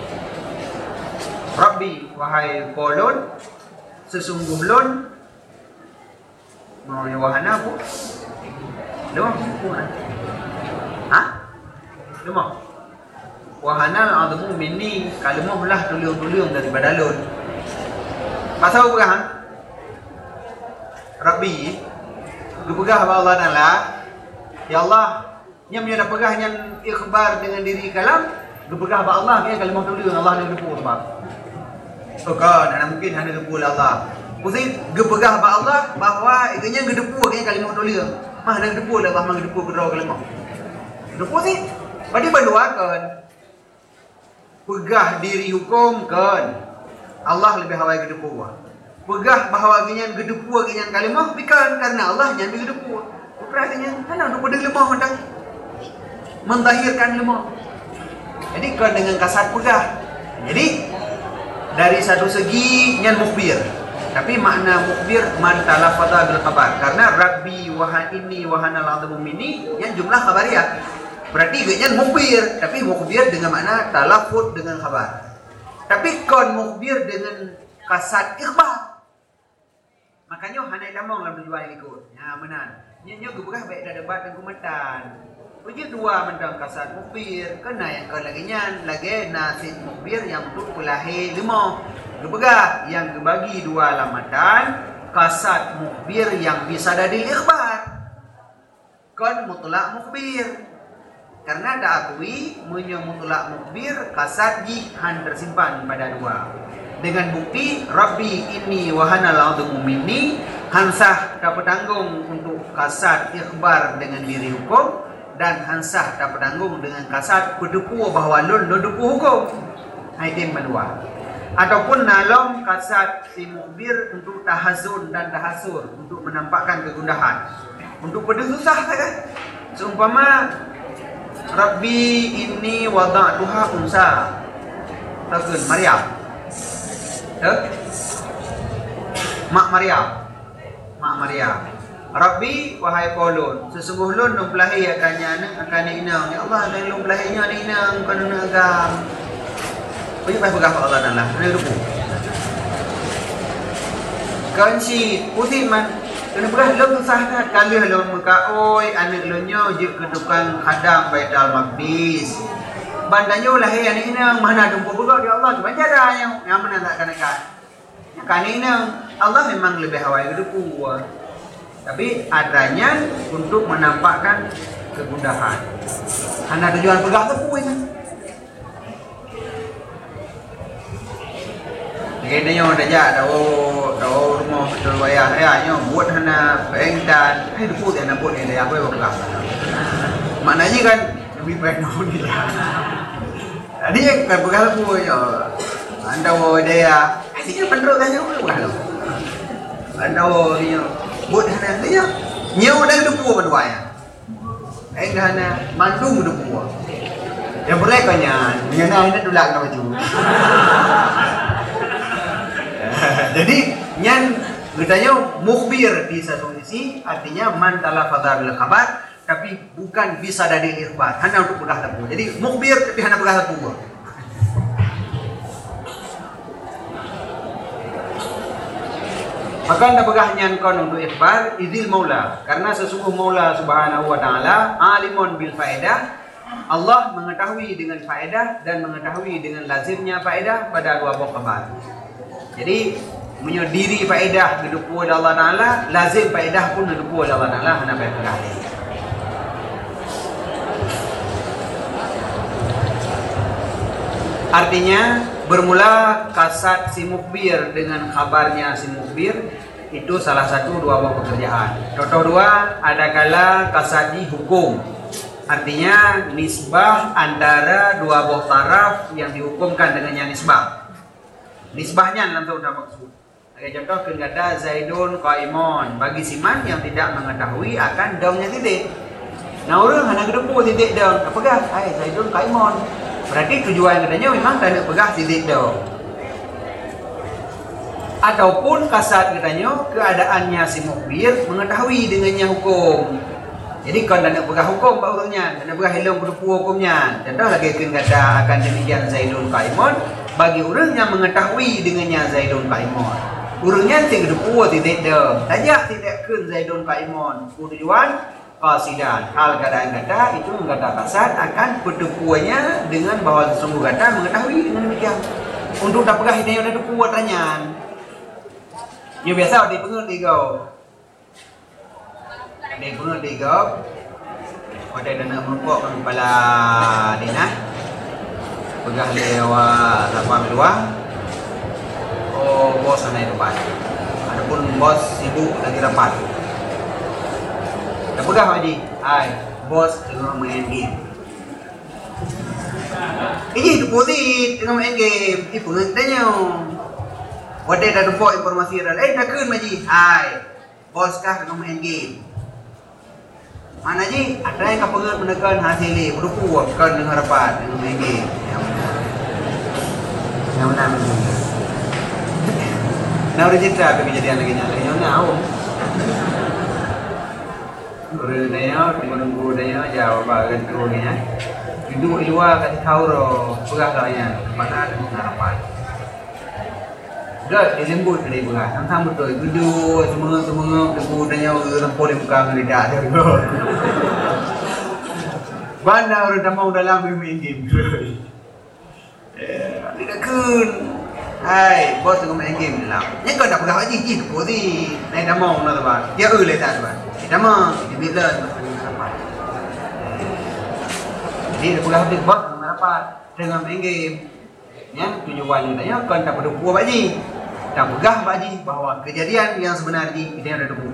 Rabbi wahai kolon sesungguh lon mau wahana apa? Lemah pun. Ha? Lemah. Wahana al-'azmu minni kalimah lah tuliung-tuliung daripada lon. Pasal bukan? Rabbi gepegah ba Allah Taala. Ya Allah, nya punya pegah yang ikhbar dengan diri kalam, gepegah ba Allah nya kalimah tuliung Allah yang depu sebab. Kan, ada mungkin hanya gedepu Allah. Pusing gepegah ba Allah bahawa iganya gedepu ke kalimah tuliung. Mah ada gedepu Allah mah gedepu kedua kalimah. Gedepu sih. Padi banduakan. Pegah diri hukum kan. Allah lebih hawai gedepu. Pegah bahawa iganya gedepu iganya kalimah bukan karena Allah yang gedepu. Perasanya kan untuk pada lemah hendak mentahirkan lemah. Jadi kan dengan kasat pegah. Jadi dari satu segi nyan mukbir. Tapi makna mukbir man talafadha bil khabar. Karena rabbi wa inni wa hanal azmum ini yang jumlah khabariyah. Berarti nyan mukbir, tapi mukbir dengan makna talafud dengan khabar. Tapi kon mukbir dengan kasat ikhbar. Makanya hanai damong dalam tujuan ikut. Ya benar. Nyo gebegah baik dah debat dan kumatan. Puji dua mentang kasat mukbir, kena yang kau lagi nyan, lagi nasib mukbir yang untuk pelahi lima. Gebegah yang kebagi dua lamatan, kasat mukbir yang bisa dari ikhbar. Kon mutlak mukbir. Karena dah akui menyo mutlak mukbir kasat jihan tersimpan pada dua. Dengan bukti Rabbi inni wahanal azmum minni hansah dapat tanggung untuk kasat ikhbar dengan diri hukum dan hansah dapat tanggung dengan kasat berduku bahawa lun duku hukum. Item kedua. Ataupun nalom kasat si mukbir untuk tahazun dan tahasur untuk menampakkan kegundahan. Untuk bersusah kan? Seumpama Rabbi inni wada'tuha unsa. Takun Maryam. Mak Maryam. Rabbi wahai kolon, sesungguh lun pelahi akan inang. Ya Allah, dan lun pelahinya inang kan agam. Punya pai pegah Allah Taala. Ana lupa. Kan si putih man kena pegah lun sah kali lun muka oi anak lunyo je ke tukang hadang Baitul Maqdis. Bandanyo lahir anak inang mana dumpu pegah dia Allah tu cara yang mana tak kena kan inang Allah memang lebih hawai kedupu. Tapi adanya untuk menampakkan kegundahan. Hana tujuan pegah tepu kan. Kayaknya dah jak dah rumah betul wayah ayahnya buat hana pengdan. Depu dia nak buat ni dia apa pegah. Maknanya kan lebih baik nak ni. Tadi kan pegah tepu ya. Anda dia dia pendruk tanya pegah lu. Anda dia buat hana dia nyo dah depu berdua ya. Hana mandung depu. Yang berekanya nyana ini dulak nak baju. Jadi nyan bertanya mukbir di satu sisi artinya man talafadha bil khabar tapi bukan bisa dari ikhbar hanya untuk pegah tepu. Jadi mukbir tapi hanya pegah tepu. Maka anda pegah nyan kon untuk ikhbar idzil maula karena sesungguh Maula Subhanahu wa taala alimun bil faedah. Allah mengetahui dengan faedah dan mengetahui dengan lazimnya faedah pada dua buah khabar. Jadi menyodiri faedah hidup oleh Allah Taala, lazim faedah pun hidup oleh Allah Taala hana baik sekali. Artinya bermula kasat si mukbir dengan kabarnya si mukbir itu salah satu dua buah pekerjaan. Contoh dua, ada kala kasat di hukum. Artinya nisbah antara dua buah taraf yang dihukumkan dengannya nisbah. Nisbahnya dalam sudah maksud. Sebagai contoh kata Zaidun qaimun bagi siman yang tidak mengetahui akan daunnya titik. Nah orang hanya kedepu titik daun. Apakah? Zaidun qaimun. Berarti tujuan katanya memang tak nak pegah titik daun. Ataupun kasat katanya keadaannya si mukbir mengetahui dengannya hukum. Jadi kalau tak nak pegah hukum barunya, tak nak pegah hilang kedepu hukumnya. Contoh lagi kata akan demikian Zaidun qaimun. Bagi orang yang mengetahui dengannya Zaidun qaimun. Orangnya tidak depu titik dah. Tajak tidak kun Zaidun qaimun. Tujuan qasidan. Hal keadaan kata itu kata kasat akan berdepuannya dengan bahawa sesungguh kata mengetahui dengan demikian. Untuk tak pegah ini ada depu tanya. Ya biasa di pengerti kau. Di pengerti kau. Pada dana merupakan kepala dinas. Pegah lewat lapang luar. Oh bos naik depan. Adapun bos sibuk lagi rapat. Tak pegah Haji. Bos tengah main game. Ini deposit tengah main game. Pengertiannya. Wadah dah dapat informasi dah. Dah kun Haji. Bos kah tengah main game. Mana Haji? Ada yang kau pengen menekan hasil ni. Berduku kan dengan rapat dengan main game. Yang mana Nah udah cerita kejadian lagi nyala. Guru dia, menunggu dia jawab bagian gurunya. Duduk di luar kat kau roh, pegah kalian mana ada harapan. Dah dilembut dari pegah, sama betul. Duduk semua debu dia rempur di muka lidah dia. Mana orang dah mau dalam main game. Tidak kun. Hai, bos tengah main game dalam. Yang kau dah pegah haji tu putih. Naik dah mau nak tu. Dia le tak tu. Nama di bila jadi dia pula habis buat apa dengan main game yang tujuan dia kan tak perlu buat baji tak pegah baji bahawa kejadian yang sebenarnya dia ada debu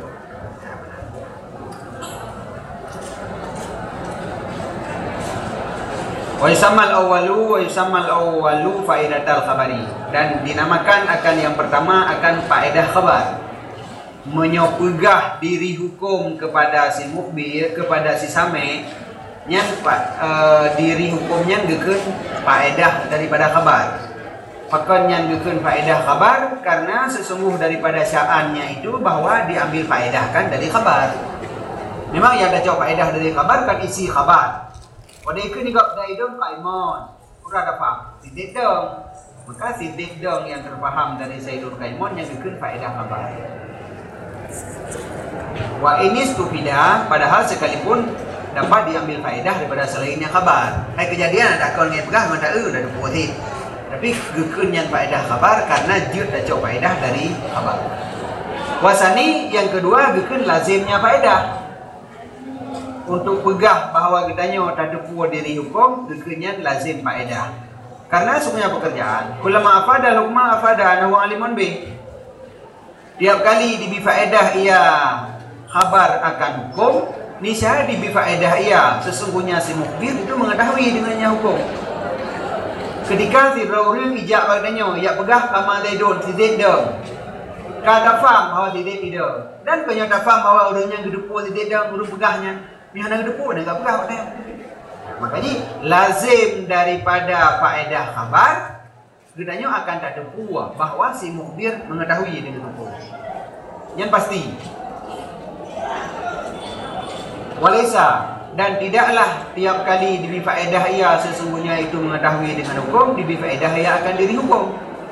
wa yusammal awwalu faidatal khabari dan dinamakan akan yang pertama akan faedah khabar menyopegah diri hukum kepada si mukhbir kepada si same yang diri hukumnya gekeun faedah daripada khabar. Pakan yang gekeun faedah khabar karena sesungguh daripada sya'annya itu bahwa diambil faedahkan dari khabar. Memang yang ada jawab faedah dari khabar kan isi khabar. Pada ikut ni gak dari dong Kaimon. Ura ada faham. Sidik dong. Maka sidik dong yang terfaham dari Sayyidul Kaimon yang gekeun faedah khabar. Wa ini stupida padahal sekalipun dapat diambil faedah daripada selainnya khabar. Hai kejadian ada kau ngai pegah mata dah putih. Tapi gekeun yang faedah khabar karena jut dah jauh faedah dari khabar. Wasani yang kedua gekeun lazimnya faedah. Untuk pegah bahawa kitanya tak depu diri hukum gekeunnya lazim faedah. Karena semuanya pekerjaan. Kulama afada lukma afada anahu alimun bi. Tiap kali dibi faedah ia khabar akan hukum, niscaya dibi faedah ia sesungguhnya si mukhbir itu mengetahui dengannya hukum. Ketika si orang ijak badannya, ia pegah kama zaidun si zaid dong. Kada faham bahawa si zaid tidak. Dan kau tak faham bahawa orangnya gedepu si zaid dong, urung pegahnya. Ni hendak gedepu dan enggak pegah pada. Makanya lazim daripada faedah khabar gedanya akan tak depu bahawa si mukhbir mengetahui dengan hukum. Yang pasti walaysa dan tidaklah tiap kali dibi faedah ia sesungguhnya itu mengetahui dengan hukum, dibi faedah ia akan diri hukum.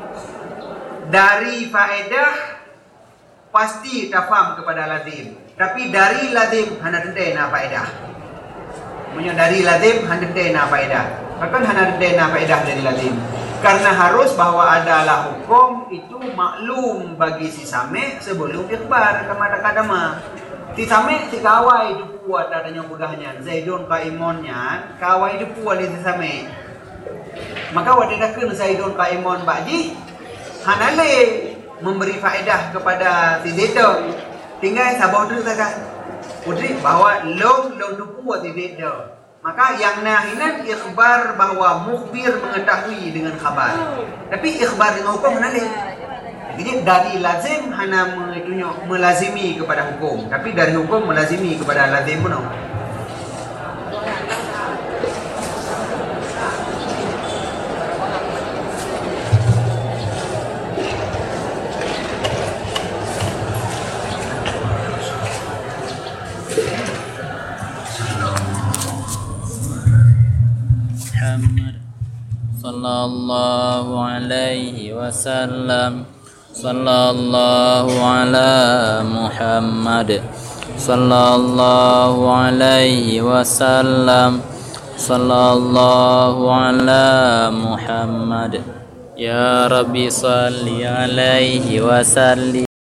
Dari faedah pasti tak faham kepada lazim, tapi dari lazim hanya tentena faedah. Dari lazim hanya tentena faedah. Bahkan hanya tentena faedah dari lazim. Karena harus bahawa adalah hukum itu maklum bagi si same sebelum ikhbar kepada kadama. Si same si kawai itu buat adanya pegahnya Zaidun Qaimonnya kawai itu buat si same. Maka wadidakeun Zaidun Qaimon baji hanale memberi faedah kepada si Zaidun. Tinggal sabah tu saja. Udri bahawa long tu buat si Zaidun. Maka yang nahinan ikhbar bahawa mukhbir mengetahui dengan khabar. Tapi ikhbar dengan hukum mana lain? Jadi dari lazim hanya melazimi kepada hukum, tapi dari hukum melazimi kepada lazim pun.
Sallallahu alaihi wasallam. Sallallahu ala Muhammad. Sallallahu alaihi wasallam. Sallallahu ala Muhammad. Ya Rabbi salli alaihi wasallim.